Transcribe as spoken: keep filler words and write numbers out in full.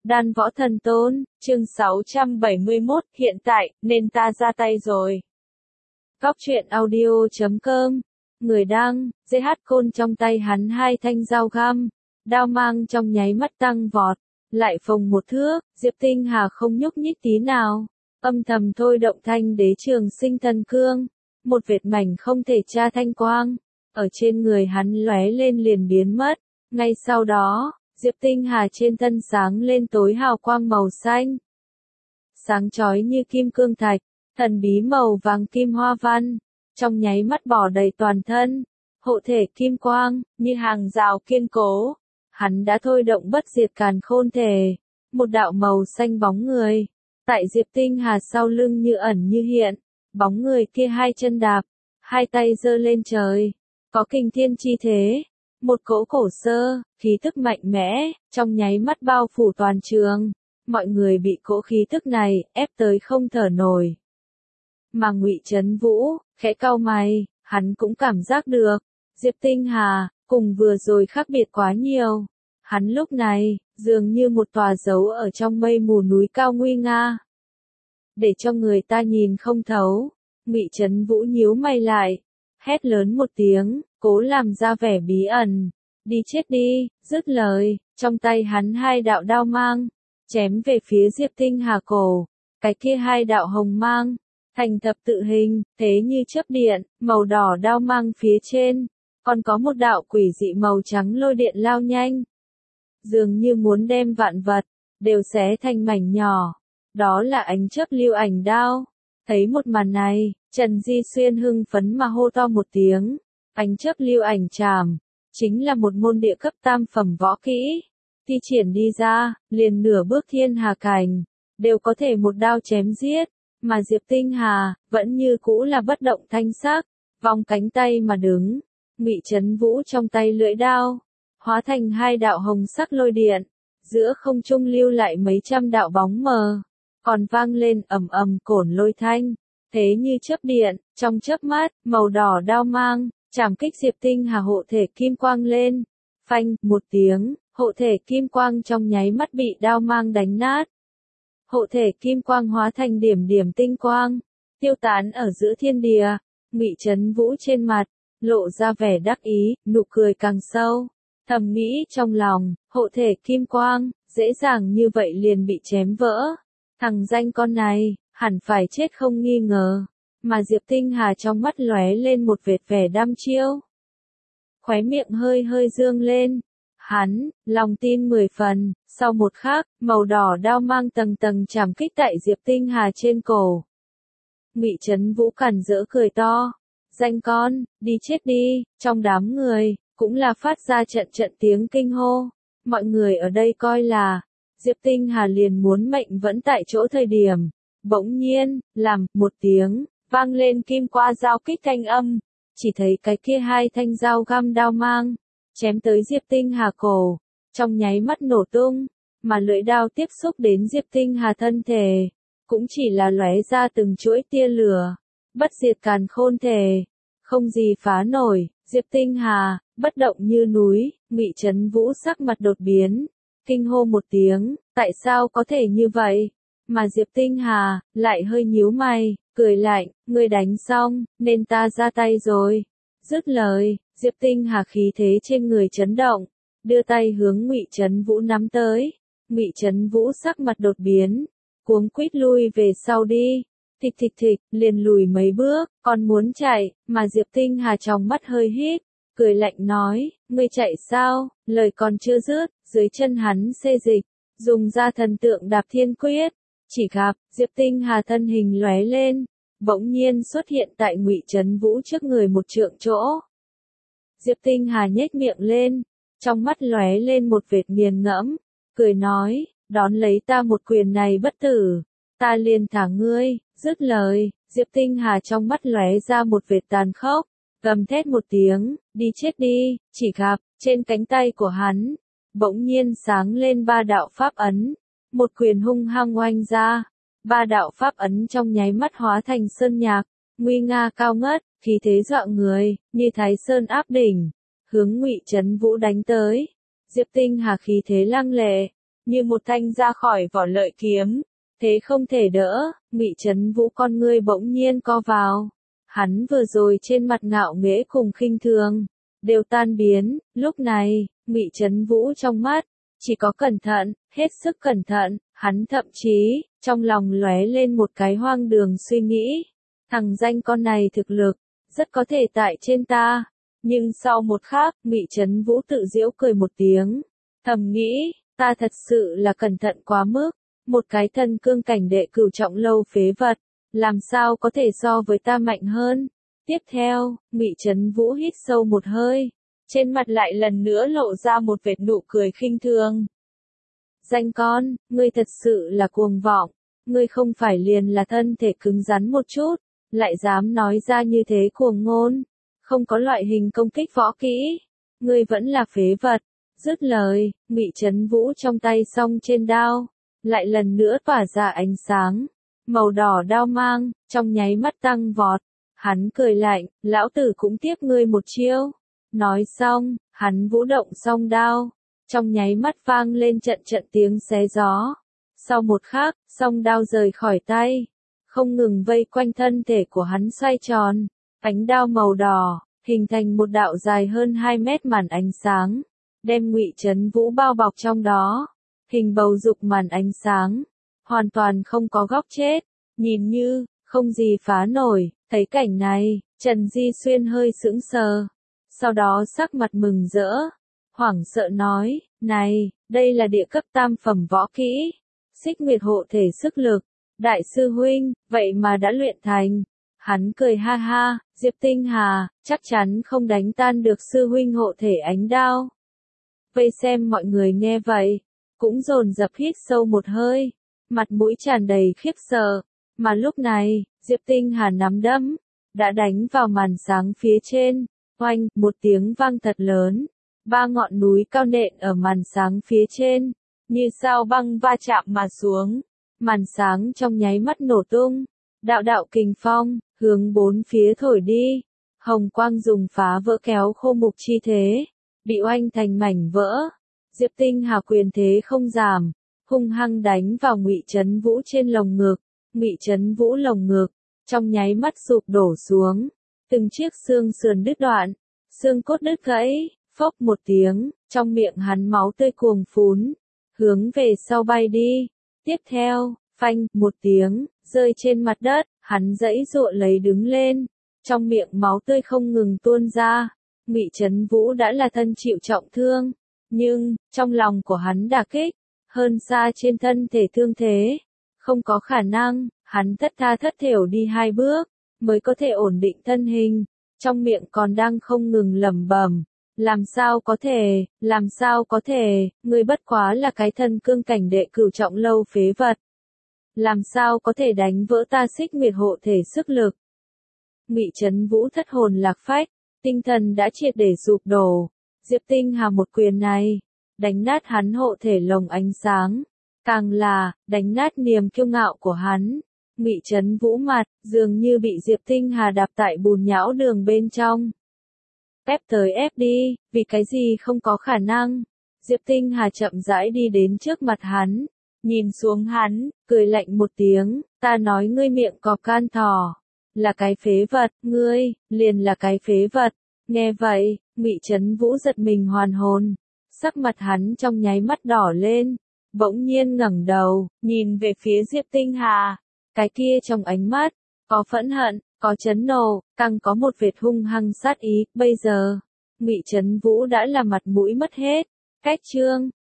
Đan Võ Thần Tôn, chương sáu trăm bảy mươi mốt, hiện tại, nên ta ra tay rồi. Góc truyện audio chấm com, người đăng, giê hát Côn trong tay hắn hai thanh dao găm, đao mang trong nháy mắt tăng vọt, lại phồng một thước, Diệp Tinh Hà không nhúc nhích tí nào, âm thầm thôi động thanh đế trường sinh thần cương, một vệt mảnh không thể tra thanh quang, ở trên người hắn lóe lên liền biến mất, ngay sau đó, Diệp Tinh Hà trên thân sáng lên tối hào quang màu xanh. Sáng chói như kim cương thạch, thần bí màu vàng kim hoa văn, trong nháy mắt bỏ đầy toàn thân, hộ thể kim quang, như hàng rào kiên cố. Hắn đã thôi động bất diệt càn khôn thể, một đạo màu xanh bóng người, tại Diệp Tinh Hà sau lưng như ẩn như hiện, bóng người kia hai chân đạp, hai tay giơ lên trời, có kình thiên chi thế. Một cỗ cổ sơ, khí tức mạnh mẽ, trong nháy mắt bao phủ toàn trường, mọi người bị cỗ khí tức này ép tới không thở nổi. Mà Ngụy Trấn Vũ, khẽ cau mày, hắn cũng cảm giác được, Diệp Tinh Hà, cùng vừa rồi khác biệt quá nhiều. Hắn lúc này, dường như một tòa dấu ở trong mây mù núi cao nguy nga. Để cho người ta nhìn không thấu, Ngụy Trấn Vũ nhíu mày lại, hét lớn một tiếng, cố làm ra vẻ bí ẩn, đi chết đi, dứt lời, trong tay hắn hai đạo đao mang, chém về phía Diệp Tinh Hà cổ, cái kia hai đạo hồng mang, thành thập tự hình, thế như chớp điện, màu đỏ đao mang phía trên, còn có một đạo quỷ dị màu trắng lôi điện lao nhanh, dường như muốn đem vạn vật, đều xé thành mảnh nhỏ, đó là ánh chớp lưu ảnh đao. Thấy một màn này, Trần Di Xuyên hưng phấn mà hô to một tiếng, ánh chớp lưu ảnh trảm, chính là một môn địa cấp tam phẩm võ kỹ, thi triển đi ra, liền nửa bước thiên hà cảnh, đều có thể một đao chém giết, mà Diệp Tinh Hà, vẫn như cũ là bất động thanh sắc, vòng cánh tay mà đứng, Ngụy Trấn Vũ trong tay lưỡi đao, hóa thành hai đạo hồng sắc lôi điện, giữa không trung lưu lại mấy trăm đạo bóng mờ. Còn vang lên ầm ầm cổn lôi thanh, thế như chớp điện, trong chớp mắt, màu đỏ đao mang, chảm kích Diệp Tinh Hà hộ thể kim quang lên, phanh, một tiếng, hộ thể kim quang trong nháy mắt bị đao mang đánh nát. Hộ thể kim quang hóa thành điểm điểm tinh quang, tiêu tán ở giữa thiên địa, Ngụy Trấn Vũ trên mặt, lộ ra vẻ đắc ý, nụ cười càng sâu, thầm nghĩ trong lòng, hộ thể kim quang, dễ dàng như vậy liền bị chém vỡ. Thằng danh con này, hẳn phải chết không nghi ngờ, mà Diệp Tinh Hà trong mắt lóe lên một vệt vẻ đăm chiêu. Khóe miệng hơi hơi dương lên, hắn, lòng tin mười phần, sau một khắc, màu đỏ đao mang tầng tầng chảm kích tại Diệp Tinh Hà trên cổ. Ngụy Trấn Vũ cản rỡ cười to, danh con, đi chết đi, trong đám người, cũng là phát ra trận trận tiếng kinh hô, mọi người ở đây coi là, Diệp Tinh Hà liền muốn mệnh vẫn tại chỗ thời điểm, bỗng nhiên, làm, một tiếng, vang lên kim qua dao kích thanh âm, chỉ thấy cái kia hai thanh dao găm đao mang, chém tới Diệp Tinh Hà cổ, trong nháy mắt nổ tung, mà lưỡi đao tiếp xúc đến Diệp Tinh Hà thân thể, cũng chỉ là lóe ra từng chuỗi tia lửa, bất diệt càn khôn thể, không gì phá nổi, Diệp Tinh Hà, bất động như núi, Ngụy Trấn Vũ sắc mặt đột biến. Kinh hô một tiếng, tại sao có thể như vậy? Mà Diệp Tinh Hà, lại hơi nhíu mày, cười lạnh, ngươi đánh xong, nên ta ra tay rồi. Dứt lời, Diệp Tinh Hà khí thế trên người chấn động, đưa tay hướng Ngụy Trấn Vũ nắm tới. Ngụy Trấn Vũ sắc mặt đột biến, cuống quýt lui về sau đi. Thịch thịch thịch, liền lùi mấy bước, còn muốn chạy, mà Diệp Tinh Hà trong mắt hơi hít. Cười lạnh nói, ngươi chạy sao, lời còn chưa dứt, dưới chân hắn xê dịch, dùng ra thần tượng đạp thiên quyết, chỉ gặp, Diệp Tinh Hà thân hình lóe lên, bỗng nhiên xuất hiện tại Ngụy Trấn Vũ trước người một trượng chỗ. Diệp Tinh Hà nhếch miệng lên, trong mắt lóe lên một vệt nghiền ngẫm, cười nói, đón lấy ta một quyền này bất tử, ta liền thả ngươi, dứt lời, Diệp Tinh Hà trong mắt lóe ra một vệt tàn khốc. Gầm thét một tiếng, đi chết đi, chỉ gặp, trên cánh tay của hắn, bỗng nhiên sáng lên ba đạo pháp ấn, một quyền hung hăng oanh ra, ba đạo pháp ấn trong nháy mắt hóa thành sơn nhạc, nguy nga cao ngất, khí thế dọa người, như Thái Sơn áp đỉnh, hướng Ngụy Trấn Vũ đánh tới. Diệp Tinh Hà khí thế lăng lệ, như một thanh ra khỏi vỏ lợi kiếm, thế không thể đỡ. Ngụy Trấn Vũ con ngươi bỗng nhiên co vào, hắn vừa rồi trên mặt ngạo nghễ cùng khinh thường đều tan biến, lúc này, Ngụy Trấn Vũ trong mắt chỉ có cẩn thận, hết sức cẩn thận, hắn thậm chí trong lòng lóe lên một cái hoang đường suy nghĩ, thằng danh con này thực lực rất có thể tại trên ta. Nhưng sau một khắc, Ngụy Trấn Vũ tự giễu cười một tiếng, thầm nghĩ, ta thật sự là cẩn thận quá mức, một cái thân cương cảnh đệ cửu trọng lâu phế vật, làm sao có thể so với ta mạnh hơn. Tiếp theo, Ngụy Trấn Vũ hít sâu một hơi, trên mặt lại lần nữa lộ ra một vệt nụ cười khinh thường. Danh con, ngươi thật sự là cuồng vọng, ngươi không phải liền là thân thể cứng rắn một chút, lại dám nói ra như thế cuồng ngôn, không có loại hình công kích võ kỹ, ngươi vẫn là phế vật. Dứt lời, Ngụy Trấn Vũ trong tay song trên đao, lại lần nữa tỏa ra ánh sáng, màu đỏ đao mang, trong nháy mắt tăng vọt. Hắn cười lạnh, lão tử cũng tiếp ngươi một chiêu. Nói xong, hắn vũ động song đao, trong nháy mắt vang lên trận trận tiếng xé gió. Sau một khắc, song đao rời khỏi tay, không ngừng vây quanh thân thể của hắn xoay tròn, ánh đao màu đỏ, hình thành một đạo dài hơn hai mét màn ánh sáng, đem Ngụy Trấn Vũ bao bọc trong đó. Hình bầu dục màn ánh sáng, hoàn toàn không có góc chết, nhìn như không gì phá nổi. Thấy cảnh này, Trần Di Xuyên hơi sững sờ, sau đó sắc mặt mừng rỡ, hoảng sợ nói, này, đây là địa cấp tam phẩm võ kỹ, Xích Nguyệt hộ thể sức lực, đại sư huynh, vậy mà đã luyện thành. Hắn cười ha ha, Diệp Tinh Hà, chắc chắn không đánh tan được sư huynh hộ thể ánh đao. Vây xem mọi người nghe vậy, cũng dồn dập hít sâu một hơi, mặt mũi tràn đầy khiếp sợ. Mà lúc này, Diệp Tinh Hà nắm đấm, đã đánh vào màn sáng phía trên, oanh, một tiếng vang thật lớn, ba ngọn núi cao nện ở màn sáng phía trên, như sao băng va chạm mà xuống, màn sáng trong nháy mắt nổ tung, đạo đạo kình phong, hướng bốn phía thổi đi, hồng quang dùng phá vỡ kéo khô mục chi thế, bị oanh thành mảnh vỡ. Diệp Tinh Hà quyền thế không giảm, hung hăng đánh vào Ngụy Trấn Vũ trên lồng ngực. Ngụy Trấn Vũ lồng ngực, trong nháy mắt sụp đổ xuống, từng chiếc xương sườn đứt đoạn, xương cốt đứt gãy, phốc một tiếng, trong miệng hắn máu tươi cuồng phún, hướng về sau bay đi. Tiếp theo, phanh, một tiếng, rơi trên mặt đất, hắn giãy giụa lấy đứng lên, trong miệng máu tươi không ngừng tuôn ra. Ngụy Trấn Vũ đã là thân chịu trọng thương, nhưng, trong lòng của hắn đả kích, hơn xa trên thân thể thương thế. Không có khả năng, hắn thất tha thất thểu đi hai bước, mới có thể ổn định thân hình, trong miệng còn đang không ngừng lẩm bẩm, làm sao có thể, làm sao có thể, ngươi bất quá là cái thân cương cảnh đệ cửu trọng lâu phế vật. Làm sao có thể đánh vỡ ta Xích Nguyệt hộ thể sức lực. Ngụy Trấn Vũ thất hồn lạc phách, tinh thần đã triệt để sụp đổ, Diệp Tinh Hà một quyền này, đánh nát hắn hộ thể lồng ánh sáng. Càng là, đánh nát niềm kiêu ngạo của hắn. Ngụy Trấn Vũ mặt, dường như bị Diệp Tinh Hà đạp tại bùn nhão đường bên trong. Ép tới ép đi, vì cái gì không có khả năng. Diệp Tinh Hà chậm rãi đi đến trước mặt hắn, nhìn xuống hắn, cười lạnh một tiếng, ta nói ngươi miệng cọp can thỏ, là cái phế vật, ngươi, liền là cái phế vật. Nghe vậy, Ngụy Trấn Vũ giật mình hoàn hồn, sắc mặt hắn trong nháy mắt đỏ lên. Bỗng nhiên ngẩng đầu, nhìn về phía Diệp Tinh Hà, cái kia trong ánh mắt, có phẫn hận, có chấn nộ, càng có một vệt hung hăng sát ý. Bây giờ, Ngụy Trấn Vũ đã là mặt mũi mất hết, cách chương,